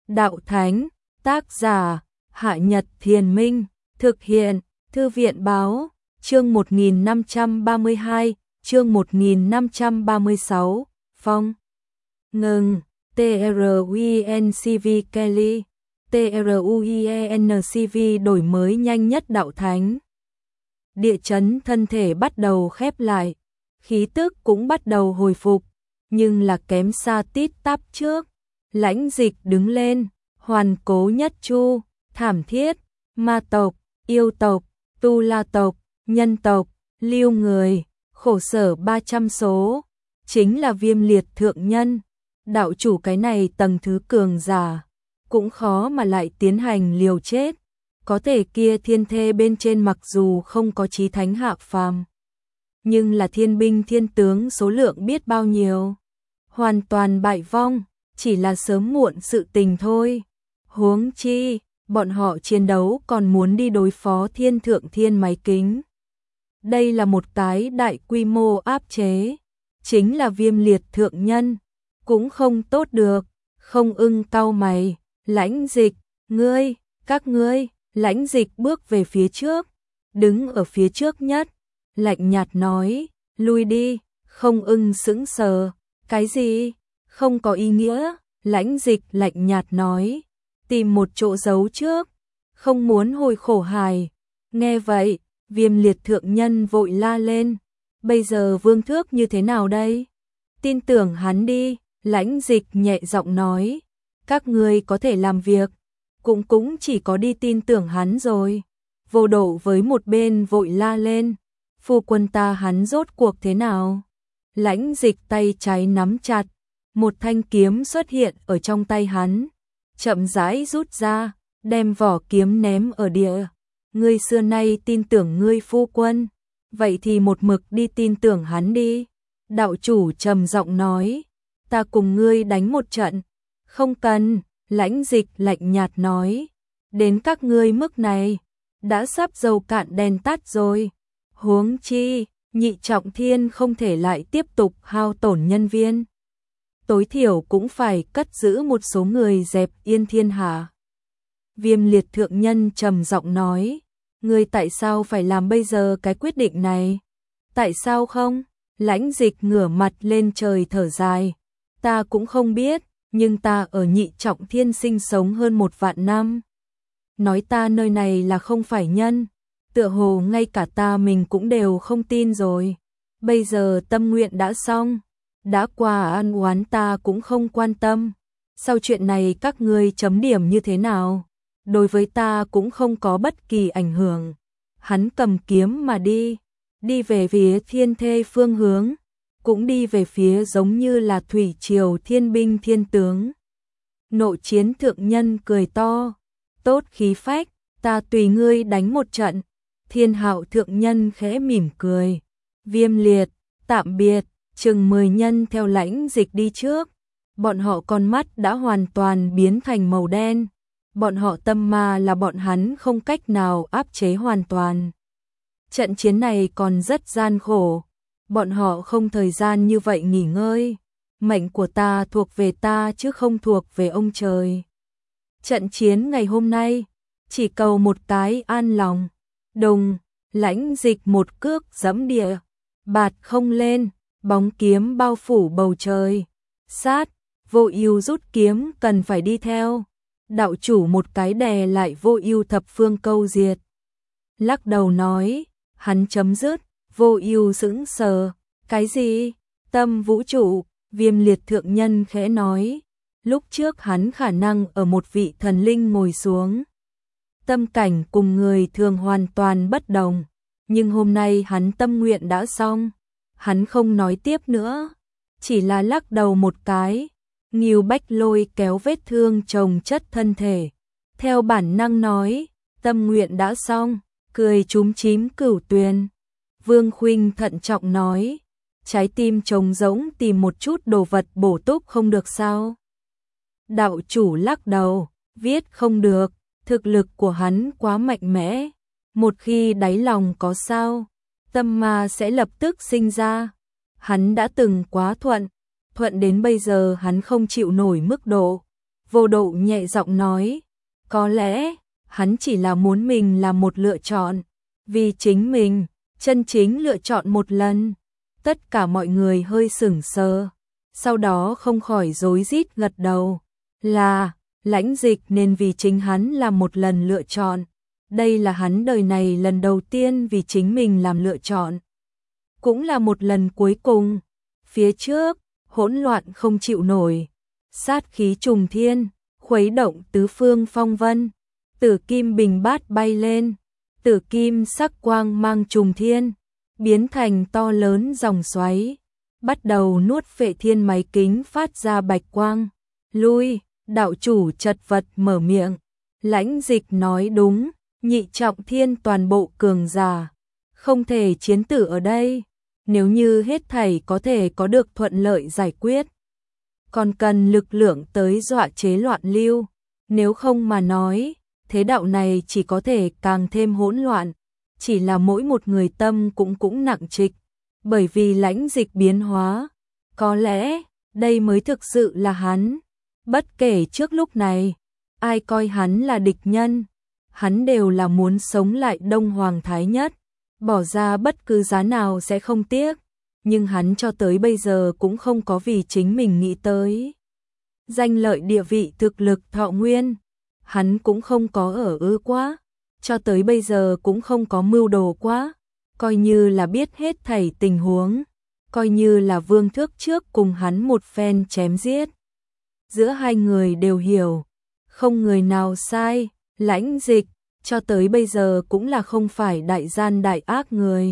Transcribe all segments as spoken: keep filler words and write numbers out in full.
Đạo Thánh, tác giả, Hạ Nhật Thiền Minh, thực hiện, Thư viện Báo, chương một nghìn năm trăm ba mươi hai, chương một nghìn năm trăm ba mươi sáu, Phong. Ngừng, T R U I N C V Kelly, T R U I N C V đổi mới nhanh nhất Đạo Thánh. Địa chấn thân thể bắt đầu khép lại, khí tức cũng bắt đầu hồi phục, nhưng là kém xa tít tắp trước. Lãnh Dịch đứng lên, hoàn cố nhất chu, thảm thiết, ma tộc, yêu tộc, tu la tộc, nhân tộc, lưu người, khổ sở ba trăm số, chính là Viêm Liệt thượng nhân. Đạo chủ cái này tầng thứ cường giả, cũng khó mà lại tiến hành liều chết. Có thể kia thiên thê bên trên mặc dù không có chí thánh hạ phàm, nhưng là thiên binh thiên tướng số lượng biết bao nhiêu. Hoàn toàn bại vong, chỉ là sớm muộn sự tình thôi. Huống chi, bọn họ chiến đấu còn muốn đi đối phó thiên thượng thiên máy kính. Đây là một cái đại quy mô áp chế, chính là Viêm Liệt thượng nhân, cũng không tốt được. Không Ưng cau mày, Lãnh Dịch, ngươi, các ngươi. Lãnh Dịch bước về phía trước, đứng ở phía trước nhất, lạnh nhạt nói, lui đi. Không Ưng sững sờ, cái gì? Không có ý nghĩa. Lãnh Dịch lạnh nhạt nói, tìm một chỗ giấu trước, không muốn hồi khổ hài. Nghe vậy, Viêm Liệt thượng nhân vội la lên, bây giờ vương thước như thế nào đây? Tin tưởng hắn đi. Lãnh Dịch nhẹ giọng nói, các ngươi có thể làm việc, cũng cũng chỉ có đi tin tưởng hắn rồi. Vô Độ với một bên vội la lên, phu quân ta hắn rốt cuộc thế nào? Lãnh Dịch tay trái nắm chặt, một thanh kiếm xuất hiện ở trong tay hắn, chậm rãi rút ra, đem vỏ kiếm ném ở địa. Ngươi xưa nay tin tưởng ngươi phu quân, vậy thì một mực đi tin tưởng hắn đi. Đạo chủ trầm giọng nói, ta cùng ngươi đánh một trận. Không cần. Lãnh Dịch lạnh nhạt nói, đến các ngươi mức này, đã sắp dầu cạn đèn tắt rồi. Huống chi, Nhị Trọng Thiên không thể lại tiếp tục hao tổn nhân viên. Tối thiểu cũng phải cất giữ một số người dẹp yên thiên hạ. Viêm Liệt thượng nhân trầm giọng nói, ngươi tại sao phải làm bây giờ cái quyết định này? Tại sao không? Lãnh Dịch ngửa mặt lên trời thở dài, ta cũng không biết. Nhưng ta ở Nhị Trọng Thiên sinh sống hơn một vạn năm. Nói ta nơi này là không phải nhân, tựa hồ ngay cả ta mình cũng đều không tin rồi. Bây giờ tâm nguyện đã xong, đã qua ăn oán ta cũng không quan tâm. Sau chuyện này các ngươi chấm điểm như thế nào? Đối với ta cũng không có bất kỳ ảnh hưởng. Hắn cầm kiếm mà đi, đi về phía thiên thê phương hướng, cũng đi về phía giống như là thủy triều thiên binh thiên tướng. Nội Chiến thượng nhân cười to, tốt khí phách, ta tùy ngươi đánh một trận. Thiên Hạo thượng nhân khẽ mỉm cười, Viêm Liệt, tạm biệt. Chừng mười nhân theo Lãnh Dịch đi trước, bọn họ con mắt đã hoàn toàn biến thành màu đen. Bọn họ tâm ma là bọn hắn không cách nào áp chế hoàn toàn. Trận chiến này còn rất gian khổ, bọn họ không thời gian như vậy nghỉ ngơi. Mệnh của ta thuộc về ta chứ không thuộc về ông trời. Trận chiến ngày hôm nay, chỉ cầu một cái an lòng. Đùng, Lãnh Dịch một cước giẫm địa, bạt không lên, bóng kiếm bao phủ bầu trời. Sát, Vô Ưu rút kiếm cần phải đi theo. Đạo chủ một cái đè lại Vô Ưu thập phương câu diệt. Lắc đầu nói, hắn chấm dứt. Vô Ưu sững sờ, cái gì? Tâm vũ trụ. Viêm Liệt thượng nhân khẽ nói, lúc trước hắn khả năng ở một vị thần linh ngồi xuống. Tâm cảnh cùng người thường hoàn toàn bất đồng, nhưng hôm nay hắn tâm nguyện đã xong, hắn không nói tiếp nữa, chỉ là lắc đầu một cái. Ngưu Bách Lôi kéo vết thương chồng chất thân thể, theo bản năng nói, tâm nguyện đã xong, cười chúm chím Cửu Tuyền. Vương Khuynh thận trọng nói, trái tim trống rỗng tìm một chút đồ vật bổ túc không được sao? Đạo chủ lắc đầu, viết không được, thực lực của hắn quá mạnh mẽ, một khi đáy lòng có sao, tâm ma sẽ lập tức sinh ra. Hắn đã từng quá thuận, thuận đến bây giờ hắn không chịu nổi mức độ. Vô Độ nhẹ giọng nói, có lẽ hắn chỉ là muốn mình làm một lựa chọn, vì chính mình, chân chính lựa chọn một lần. Tất cả mọi người hơi sững sờ, sau đó không khỏi rối rít gật đầu, là Lãnh Dịch nên vì chính hắn làm một lần lựa chọn. Đây là hắn đời này lần đầu tiên vì chính mình làm lựa chọn. Cũng là một lần cuối cùng. Phía trước, hỗn loạn không chịu nổi. Sát khí trùng thiên, khuấy động tứ phương phong vân. Tử kim bình bát bay lên. Tử kim sắc quang mang trùng thiên, biến thành to lớn dòng xoáy. Bắt đầu nuốt Phệ Thiên máy kính phát ra bạch quang. Lui, đạo chủ chật vật mở miệng. Lãnh Dịch nói đúng. Nhị trọng thiên toàn bộ cường giả, không thể chiến tử ở đây. Nếu như hết thảy có thể có được thuận lợi giải quyết, còn cần lực lượng tới dọa chế loạn lưu. Nếu không mà nói, thế đạo này chỉ có thể càng thêm hỗn loạn. Chỉ là mỗi một người tâm cũng cũng nặng trịch, bởi vì Lãnh Dịch biến hóa. Có lẽ, đây mới thực sự là hắn. Bất kể trước lúc này, ai coi hắn là địch nhân, hắn đều là muốn sống lại Đông Hoàng Thái Nhất, bỏ ra bất cứ giá nào sẽ không tiếc, nhưng hắn cho tới bây giờ cũng không có vì chính mình nghĩ tới danh lợi địa vị thực lực thọ nguyên, hắn cũng không có ở ư quá, cho tới bây giờ cũng không có mưu đồ quá, coi như là biết hết thảy tình huống, coi như là Vương Thước trước cùng hắn một phen chém giết. Giữa hai người đều hiểu, không người nào sai. Lãnh Dịch cho tới bây giờ cũng là không phải đại gian đại ác người,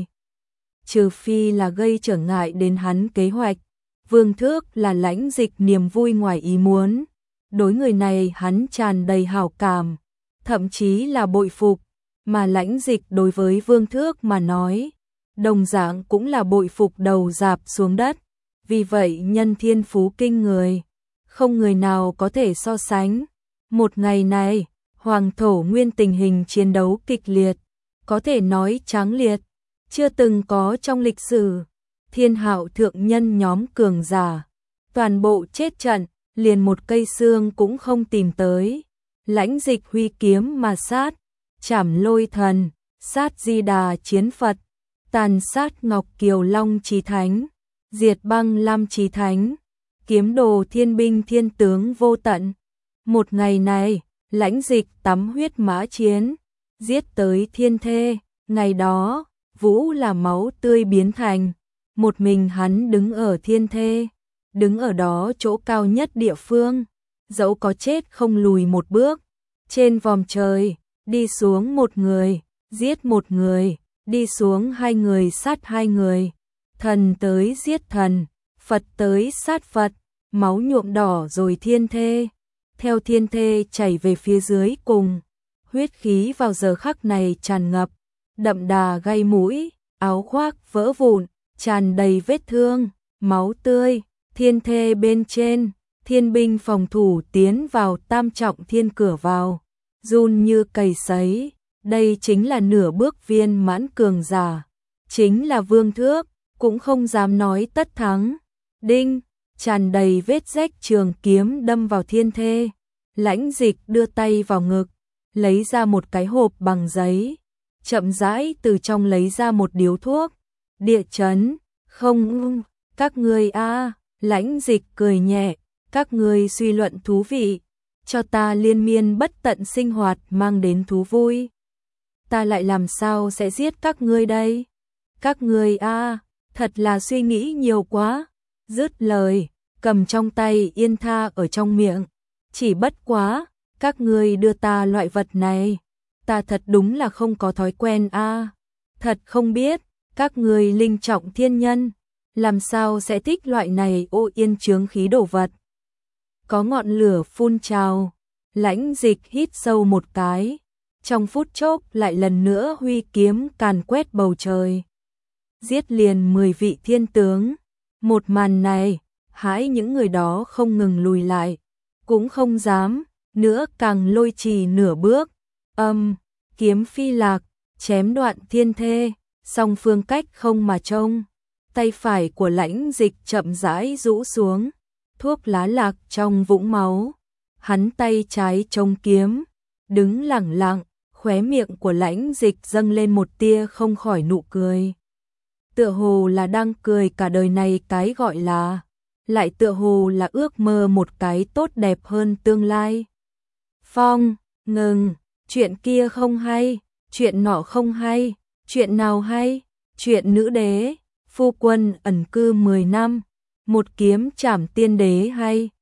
trừ phi là gây trở ngại đến hắn kế hoạch. Vương Thước là Lãnh Dịch niềm vui ngoài ý muốn, đối người này hắn tràn đầy hảo cảm, thậm chí là bội phục, mà Lãnh Dịch đối với Vương Thước mà nói, đồng dạng cũng là bội phục đầu rạp xuống đất. Vì vậy nhân thiên phú kinh người, không người nào có thể so sánh. Một ngày này, Hoàng Thổ Nguyên tình hình chiến đấu kịch liệt, có thể nói tráng liệt, chưa từng có trong lịch sử. Thiên Hạo thượng nhân nhóm cường giả, toàn bộ chết trận, liền một cây xương cũng không tìm tới. Lãnh Dịch huy kiếm mà sát, chảm lôi thần, sát Di Đà chiến Phật, tàn sát Ngọc Kiều Long Chí Thánh, diệt băng Lam Chí Thánh, kiếm đồ thiên binh thiên tướng vô tận. Một ngày này, Lãnh Dịch tắm huyết mã chiến, giết tới thiên thê. Ngày đó, vũ là máu tươi biến thành, một mình hắn đứng ở thiên thê, đứng ở đó chỗ cao nhất địa phương, dẫu có chết không lùi một bước. Trên vòm trời, đi xuống một người, giết một người, đi xuống hai người sát hai người, thần tới giết thần, Phật tới sát Phật, máu nhuộm đỏ rồi thiên thê, theo thiên thê chảy về phía dưới cùng, huyết khí vào giờ khắc này tràn ngập, đậm đà gai mũi, áo khoác vỡ vụn, tràn đầy vết thương, máu tươi, thiên thê bên trên, thiên binh phòng thủ tiến vào tam trọng thiên cửa vào, run như cầy sấy, đây chính là nửa bước viên mãn cường giả, chính là Vương Thước, cũng không dám nói tất thắng. Đinh, tràn đầy vết rách trường kiếm đâm vào thiên thê, Lãnh Dịch đưa tay vào ngực, lấy ra một cái hộp bằng giấy, chậm rãi từ trong lấy ra một điếu thuốc. Địa chấn, không, các ngươi a, Lãnh Dịch cười nhẹ, các ngươi suy luận thú vị, cho ta liên miên bất tận sinh hoạt mang đến thú vui. Ta lại làm sao sẽ giết các ngươi đây? Các ngươi a, thật là suy nghĩ nhiều quá. Dứt lời, cầm trong tay yên tha ở trong miệng, chỉ bất quá, các ngươi đưa ta loại vật này, ta thật đúng là không có thói quen a, thật không biết, các ngươi linh trọng thiên nhân, làm sao sẽ thích loại này ô yên chướng khí đồ vật. Có ngọn lửa phun trào, Lãnh Dịch hít sâu một cái, trong phút chốc lại lần nữa huy kiếm càn quét bầu trời, giết liền mười vị thiên tướng. Một màn này, hãi những người đó không ngừng lùi lại, cũng không dám, nữa càng lôi trì nửa bước, âm, kiếm phi lạc, chém đoạn thiên thê, song phương cách không mà trông, tay phải của Lãnh Dịch chậm rãi rũ xuống, thuốc lá lạc trong vũng máu, hắn tay trái chống kiếm, đứng lẳng lặng, khóe miệng của Lãnh Dịch dâng lên một tia không khỏi nụ cười. Tựa hồ là đang cười cả đời này, cái gọi là, lại tựa hồ là ước mơ một cái tốt đẹp hơn tương lai. Phong, ngừng, chuyện kia không hay, chuyện nọ không hay, chuyện nào hay, chuyện nữ đế, phu quân ẩn cư mười năm, một kiếm trảm tiên đế hay.